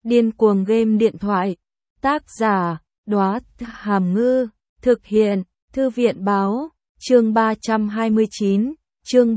Điên cuồng game điện thoại. Tác giả, Đóa Hàm Ngư. Thực hiện, Thư viện Báo. Chương 329, chương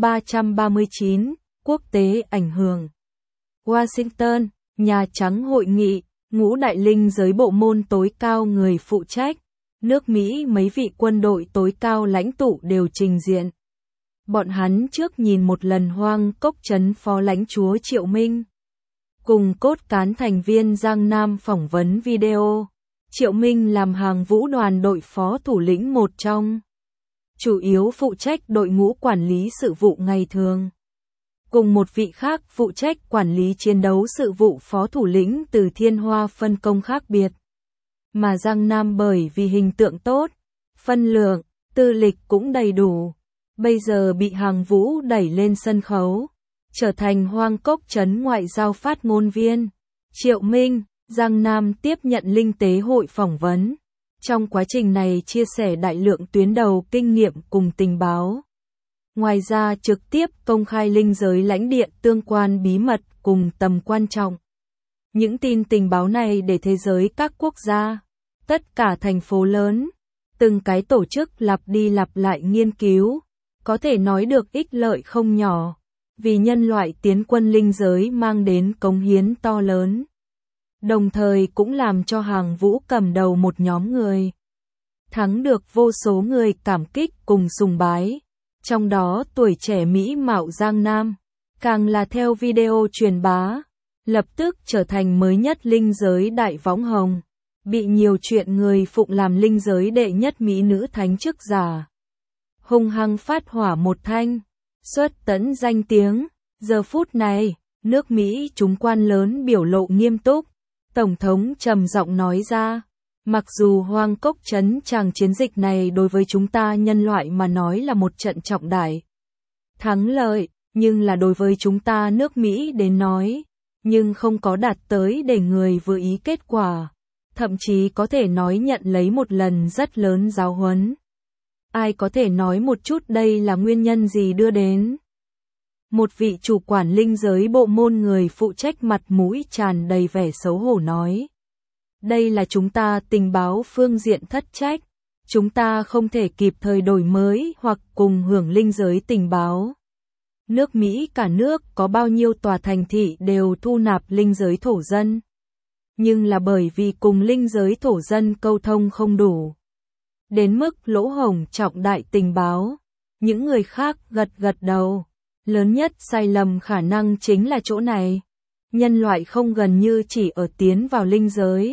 339, Quốc tế ảnh hưởng. Washington, Nhà Trắng hội nghị, ngũ đại linh giới bộ môn tối cao người phụ trách. Nước Mỹ mấy vị quân đội tối cao lãnh tụ đều trình diện. Bọn hắn trước nhìn một lần Hoang Cốc Trấn phó lãnh chúa Triệu Minh. Cùng cốt cán thành viên Giang Nam phỏng vấn video. Triệu Minh làm Hàng Vũ đoàn đội phó thủ lĩnh một trong. Chủ yếu phụ trách đội ngũ quản lý sự vụ ngày thường. Cùng một vị khác phụ trách quản lý chiến đấu sự vụ phó thủ lĩnh từ Thiên Hoa phân công khác biệt. Mà Giang Nam bởi vì hình tượng tốt, phân lượng, tư lịch cũng đầy đủ. Bây giờ bị Hàng Vũ đẩy lên sân khấu, trở thành Hoang Cốc Trấn ngoại giao phát ngôn viên. Triệu Minh, Giang Nam tiếp nhận Linh Tế hội phỏng vấn. Trong quá trình này chia sẻ đại lượng tuyến đầu kinh nghiệm cùng tình báo. Ngoài ra trực tiếp công khai linh giới lãnh địa tương quan bí mật cùng tầm quan trọng. Những tin tình báo này để thế giới các quốc gia, tất cả thành phố lớn, từng cái tổ chức lặp đi lặp lại nghiên cứu, có thể nói được ích lợi không nhỏ, vì nhân loại tiến quân linh giới mang đến cống hiến to lớn. Đồng thời cũng làm cho Hàng Vũ cầm đầu một nhóm người thắng được vô số người cảm kích cùng sùng bái. Trong đó tuổi trẻ mỹ mạo Giang Nam, càng là theo video truyền bá, lập tức trở thành mới nhất linh giới đại võng hồng, bị nhiều chuyện người phụng làm linh giới đệ nhất mỹ nữ thánh chức giả. Hung hăng phát hỏa một thanh, xuất tấn danh tiếng. Giờ phút này, nước Mỹ chúng quan lớn biểu lộ nghiêm túc, Tổng thống trầm giọng nói ra. Mặc dù Hoang Cốc Trấn tràng chiến dịch này đối với chúng ta nhân loại mà nói là một trận trọng đại thắng lợi, nhưng là đối với chúng ta nước Mỹ đến nói, nhưng không có đạt tới để người vừa ý kết quả, thậm chí có thể nói nhận lấy một lần rất lớn giáo huấn. Ai có thể nói một chút đây là nguyên nhân gì đưa đến? Một vị chủ quản linh giới bộ môn người phụ trách mặt mũi tràn đầy vẻ xấu hổ nói. Đây là chúng ta tình báo phương diện thất trách. Chúng ta không thể kịp thời đổi mới hoặc cùng hưởng linh giới tình báo. Nước Mỹ cả nước có bao nhiêu tòa thành thị đều thu nạp linh giới thổ dân. Nhưng là bởi vì cùng linh giới thổ dân câu thông không đủ. Đến mức lỗ hổng trọng đại tình báo. Những người khác gật gật đầu. Lớn nhất sai lầm khả năng chính là chỗ này. Nhân loại không gần như chỉ ở tiến vào linh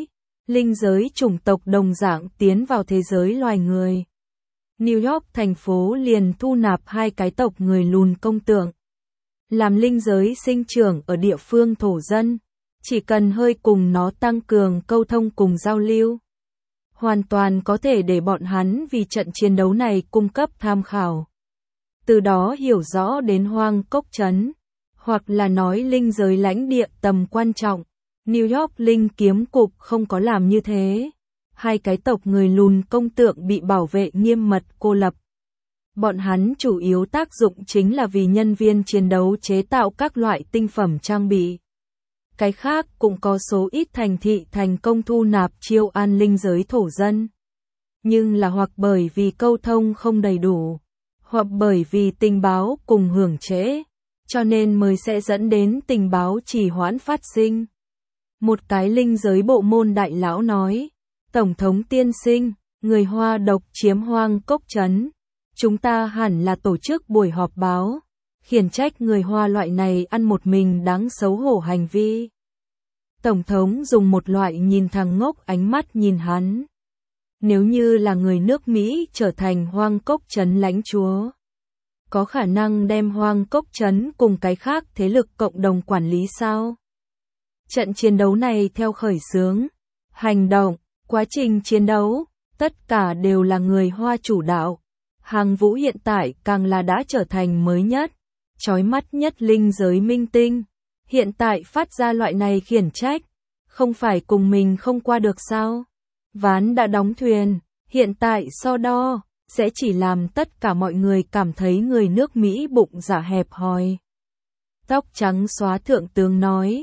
giới chủng tộc đồng dạng tiến vào thế giới loài người. New York thành phố liền thu nạp 2 cái tộc người lùn công tượng. Làm linh giới sinh trưởng ở địa phương thổ dân, chỉ cần hơi cùng nó tăng cường câu thông cùng giao lưu. Hoàn toàn có thể để bọn hắn vì trận chiến đấu này cung cấp tham khảo. Từ đó hiểu rõ đến Hoang Cốc Trấn, hoặc là nói linh giới lãnh địa tầm quan trọng. New York Linh Kiếm Cục không có làm như thế. 2 cái tộc người lùn công tượng bị bảo vệ nghiêm mật cô lập. Bọn hắn chủ yếu tác dụng chính là vì nhân viên chiến đấu chế tạo các loại tinh phẩm trang bị. Cái khác cũng có số ít thành thị thành công thu nạp chiêu an linh giới thổ dân. Nhưng là hoặc bởi vì câu thông không đầy đủ, hoặc bởi vì tình báo cùng hưởng trễ, cho nên mới sẽ dẫn đến tình báo trì hoãn phát sinh. Một cái linh giới bộ môn đại lão nói, Tổng thống tiên sinh, người Hoa độc chiếm Hoang Cốc Trấn. Chúng ta hẳn là tổ chức buổi họp báo, khiển trách người Hoa loại này ăn một mình đáng xấu hổ hành vi. Tổng thống dùng một loại nhìn thằng ngốc ánh mắt nhìn hắn. Nếu như là người nước Mỹ trở thành Hoang Cốc Trấn lãnh chúa, có khả năng đem Hoang Cốc Trấn cùng cái khác thế lực cộng đồng quản lý sao? Trận chiến đấu này theo khởi xướng, hành động, quá trình chiến đấu, tất cả đều là người Hoa chủ đạo. Hàng Vũ hiện tại càng là đã trở thành mới nhất, chói mắt nhất linh giới minh tinh. Hiện tại phát ra loại này khiển trách, không phải cùng mình không qua được sao? Ván đã đóng thuyền, hiện tại so đo, sẽ chỉ làm tất cả mọi người cảm thấy người nước Mỹ bụng dạ hẹp hòi. Tóc trắng xóa thượng tướng nói,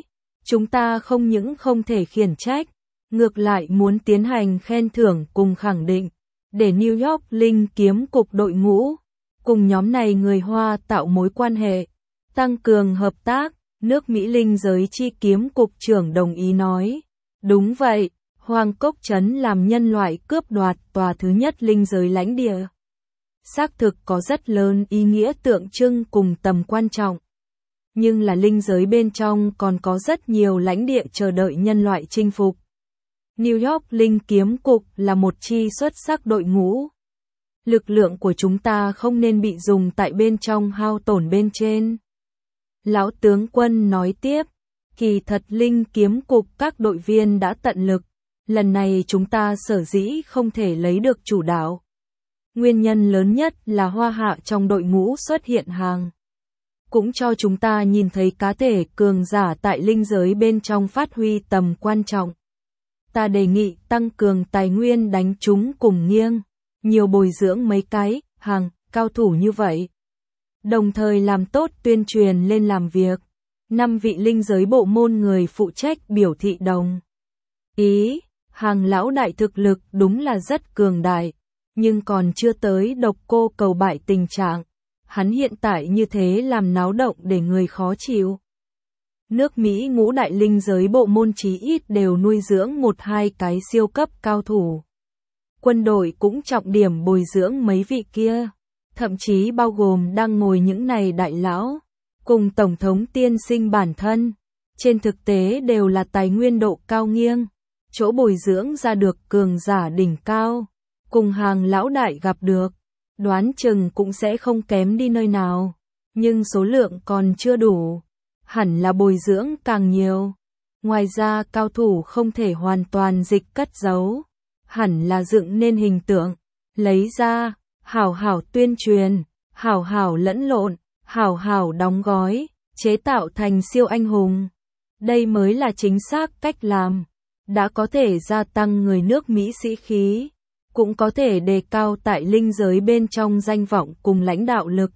Chúng ta không những không thể khiển trách, ngược lại muốn tiến hành khen thưởng cùng khẳng định, để New York Linh kiếm cục đội ngũ, cùng nhóm này người Hoa tạo mối quan hệ, tăng cường hợp tác. Nước Mỹ Linh giới chi kiếm cục trưởng đồng ý nói. Đúng vậy, Hoàng Cốc Trấn làm nhân loại cướp đoạt tòa thứ nhất linh giới lãnh địa. Xác thực có rất lớn ý nghĩa tượng trưng cùng tầm quan trọng. Nhưng là linh giới bên trong còn có rất nhiều lãnh địa chờ đợi nhân loại chinh phục. New York Linh kiếm cục là một chi xuất sắc đội ngũ. Lực lượng của chúng ta không nên bị dùng tại bên trong hao tổn bên trên. Lão tướng quân nói tiếp, kỳ thật Linh kiếm cục các đội viên đã tận lực, lần này chúng ta sở dĩ không thể lấy được chủ đạo. Nguyên nhân lớn nhất là Hoa Hạ trong đội ngũ xuất hiện hàng. Cũng cho chúng ta nhìn thấy cá thể cường giả tại linh giới bên trong phát huy tầm quan trọng. Ta đề nghị tăng cường tài nguyên đánh chúng cùng nghiêng, nhiều bồi dưỡng mấy cái, hàng, cao thủ như vậy. Đồng thời làm tốt tuyên truyền lên làm việc. 5 vị linh giới bộ môn người phụ trách biểu thị đồng ý, hàng lão đại thực lực đúng là rất cường đại, nhưng còn chưa tới độc cô cầu bại tình trạng. Hắn hiện tại như thế làm náo động để người khó chịu. Nước Mỹ ngũ đại linh giới bộ môn chí ít đều nuôi dưỡng 1-2 cái siêu cấp cao thủ. Quân đội cũng trọng điểm bồi dưỡng mấy vị kia, thậm chí bao gồm đang ngồi những này đại lão, cùng Tổng thống tiên sinh bản thân. Trên thực tế đều là tài nguyên độ cao nghiêng, chỗ bồi dưỡng ra được cường giả đỉnh cao, cùng hàng lão đại gặp được. Đoán chừng cũng sẽ không kém đi nơi nào, nhưng số lượng còn chưa đủ, hẳn là bồi dưỡng càng nhiều. Ngoài ra cao thủ không thể hoàn toàn dịch cất giấu, hẳn là dựng nên hình tượng, lấy ra, hảo hảo tuyên truyền, hảo hảo lẫn lộn, hảo hảo đóng gói, chế tạo thành siêu anh hùng. Đây mới là chính xác cách làm, đã có thể gia tăng người nước Mỹ sĩ khí. Cũng có thể đề cao tại linh giới bên trong danh vọng cùng lãnh đạo lực.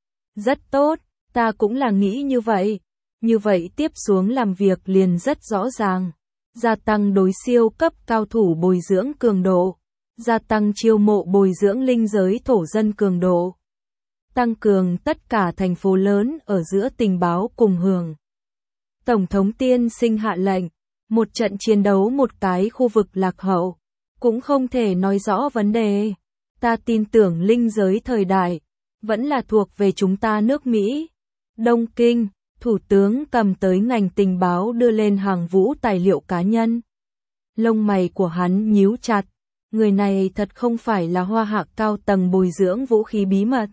Rất tốt, ta cũng là nghĩ như vậy. Như vậy tiếp xuống làm việc liền rất rõ ràng. Gia tăng đối siêu cấp cao thủ bồi dưỡng cường độ. Gia tăng chiêu mộ bồi dưỡng linh giới thổ dân cường độ. Tăng cường tất cả thành phố lớn ở giữa tình báo cùng hưởng. Tổng thống tiên sinh hạ lệnh. Một trận chiến đấu một cái khu vực lạc hậu. Cũng không thể nói rõ vấn đề. Ta tin tưởng linh giới thời đại, vẫn là thuộc về chúng ta nước Mỹ. Đông Kinh, Thủ tướng cầm tới ngành tình báo đưa lên hàng vũ tài liệu cá nhân. Lông mày của hắn nhíu chặt, người này thật không phải là Hoa Hạ cao tầng bồi dưỡng vũ khí bí mật.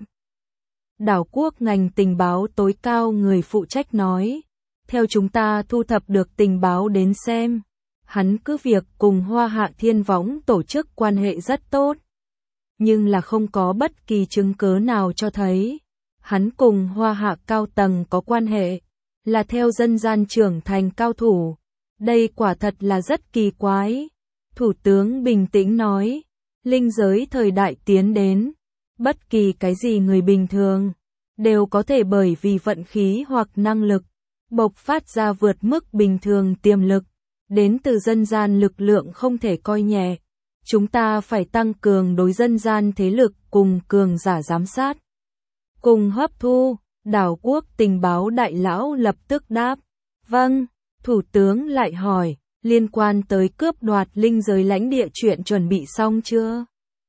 Đảo quốc ngành tình báo tối cao người phụ trách nói, theo chúng ta thu thập được tình báo đến xem. Hắn cứ việc cùng Hoa Hạ Thiên Võng tổ chức quan hệ rất tốt, nhưng là không có bất kỳ chứng cứ nào cho thấy hắn cùng Hoa Hạ cao tầng có quan hệ, là theo dân gian trưởng thành cao thủ. Đây quả thật là rất kỳ quái. Thủ tướng bình tĩnh nói, linh giới thời đại tiến đến, bất kỳ cái gì người bình thường đều có thể bởi vì vận khí hoặc năng lực bộc phát ra vượt mức bình thường tiềm lực. Đến từ dân gian lực lượng không thể coi nhẹ. Chúng ta phải tăng cường đối dân gian thế lực cùng cường giả giám sát. Cùng hấp thu, đảo quốc tình báo đại lão lập tức đáp. Vâng, thủ tướng lại hỏi, liên quan tới cướp đoạt linh giới lãnh địa chuyện chuẩn bị xong chưa?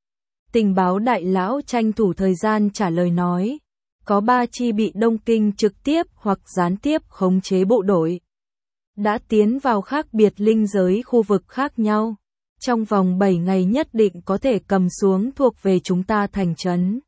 Tình báo đại lão tranh thủ thời gian trả lời nói. Có 3 chi bị Đông Kinh trực tiếp hoặc gián tiếp khống chế bộ đội. Đã tiến vào khác biệt linh giới khu vực khác nhau. Trong vòng 7 ngày nhất định có thể cầm xuống thuộc về chúng ta thành trấn.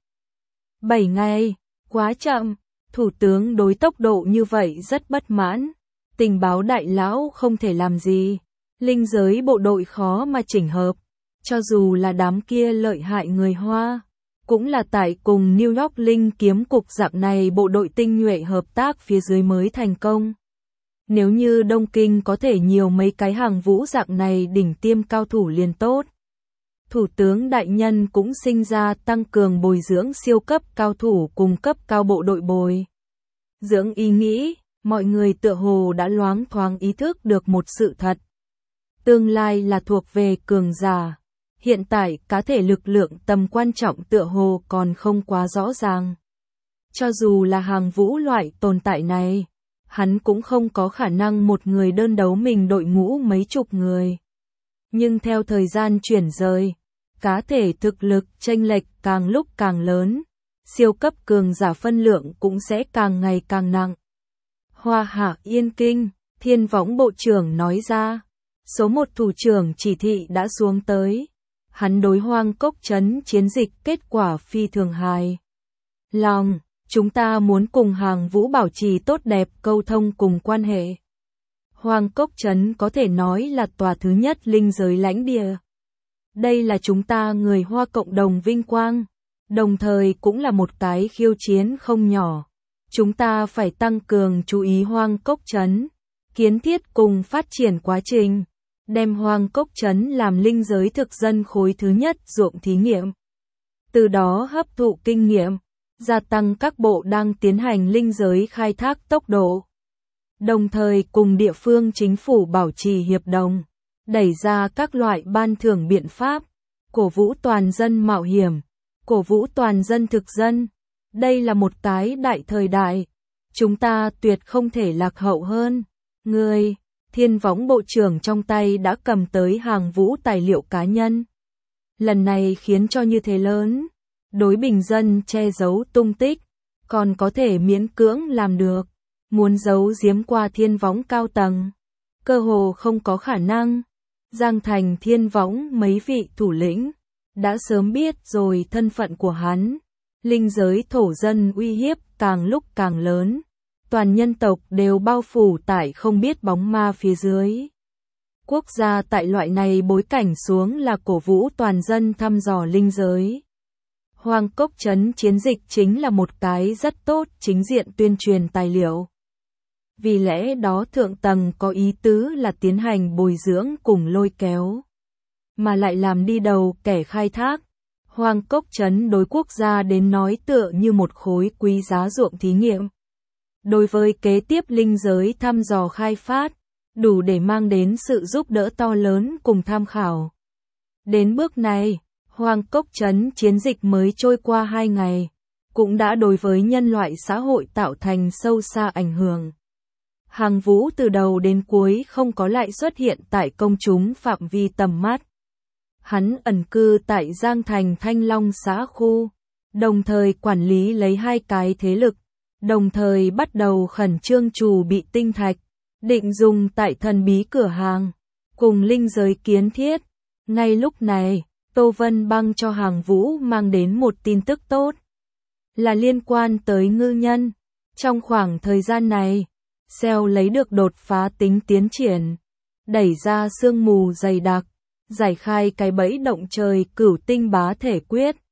7 ngày, quá chậm. Thủ tướng đối tốc độ như vậy rất bất mãn. Tình báo đại lão không thể làm gì. Linh giới bộ đội khó mà chỉnh hợp. Cho dù là đám kia lợi hại người Hoa, cũng là tại cùng New York Linh kiếm cục dạng này bộ đội tinh nhuệ hợp tác phía dưới mới thành công. Nếu như Đông Kinh có thể nhiều mấy cái hàng vũ dạng này đỉnh tiêm cao thủ liền tốt. Thủ tướng đại nhân cũng sinh ra tăng cường bồi dưỡng siêu cấp cao thủ cùng cấp cao bộ đội bồi dưỡng ý nghĩ, mọi người tựa hồ đã loáng thoáng ý thức được một sự thật. Tương lai là thuộc về cường giả. Hiện tại cá thể lực lượng tầm quan trọng tựa hồ còn không quá rõ ràng. Cho dù là Hàng Vũ loại tồn tại này, hắn cũng không có khả năng một người đơn đấu mình đội ngũ mấy chục người. Nhưng theo thời gian chuyển rời, cá thể thực lực chênh lệch càng lúc càng lớn, siêu cấp cường giả phân lượng cũng sẽ càng ngày càng nặng. Hoa Hạ Yên Kinh, Thiên Võng Bộ trưởng nói ra, số một thủ trưởng chỉ thị đã xuống tới. Hắn đối Hoang Cốc Trấn chiến dịch kết quả phi thường hài lòng, chúng ta muốn cùng Hàng Vũ bảo trì tốt đẹp câu thông cùng quan hệ. Hoang Cốc Trấn có thể nói là tòa thứ nhất linh giới lãnh địa. Đây là chúng ta người Hoa cộng đồng vinh quang, đồng thời cũng là một cái khiêu chiến không nhỏ. Chúng ta phải tăng cường chú ý Hoang Cốc Trấn, kiến thiết cùng phát triển quá trình, đem Hoang Cốc Trấn làm linh giới thực dân khối thứ nhất ruộng thí nghiệm. Từ đó hấp thụ kinh nghiệm, gia tăng các bộ đang tiến hành linh giới khai thác tốc độ. Đồng thời cùng địa phương chính phủ bảo trì hiệp đồng, đẩy ra các loại ban thưởng biện pháp, cổ vũ toàn dân mạo hiểm, cổ vũ toàn dân thực dân. Đây là một cái đại thời đại, chúng ta tuyệt không thể lạc hậu hơn. Người, Thiên Võng Bộ trưởng trong tay đã cầm tới Hàng Vũ tài liệu cá nhân. Lần này khiến cho như thế lớn, đối bình dân che giấu tung tích, còn có thể miễn cưỡng làm được. Muốn giấu giếm qua Thiên Võng cao tầng, cơ hồ không có khả năng. Giang Thành Thiên Võng mấy vị thủ lĩnh đã sớm biết rồi thân phận của hắn. Linh giới thổ dân uy hiếp càng lúc càng lớn, toàn nhân tộc đều bao phủ tại không biết bóng ma phía dưới. Quốc gia tại loại này bối cảnh xuống là cổ vũ toàn dân thăm dò linh giới. Hoang Cốc Trấn chiến dịch chính là một cái rất tốt chính diện tuyên truyền tài liệu. Vì lẽ đó thượng tầng có ý tứ là tiến hành bồi dưỡng cùng lôi kéo, mà lại làm đi đầu kẻ khai thác. Hoang Cốc Trấn đối quốc gia đến nói tựa như một khối quý giá ruộng thí nghiệm. Đối với kế tiếp linh giới thăm dò khai phát, đủ để mang đến sự giúp đỡ to lớn cùng tham khảo. Đến bước này, Hoang Cốc Trấn chiến dịch mới trôi qua 2 ngày, cũng đã đối với nhân loại xã hội tạo thành sâu xa ảnh hưởng. Hàng Vũ từ đầu đến cuối không có lại xuất hiện tại công chúng phạm vi tầm mắt. Hắn ẩn cư tại Giang Thành Thanh Long xã khu, đồng thời quản lý lấy 2 cái thế lực, đồng thời bắt đầu khẩn trương chuẩn bị tinh thạch, định dùng tại thần bí cửa hàng, cùng linh giới kiến thiết. Ngay lúc này, Tô Vân Băng cho Hàng Vũ mang đến một tin tức tốt, là liên quan tới ngư nhân. Trong khoảng thời gian này, SEO lấy được đột phá tính tiến triển, đẩy ra sương mù dày đặc, giải khai cái bẫy động trời cửu tinh bá thể quyết.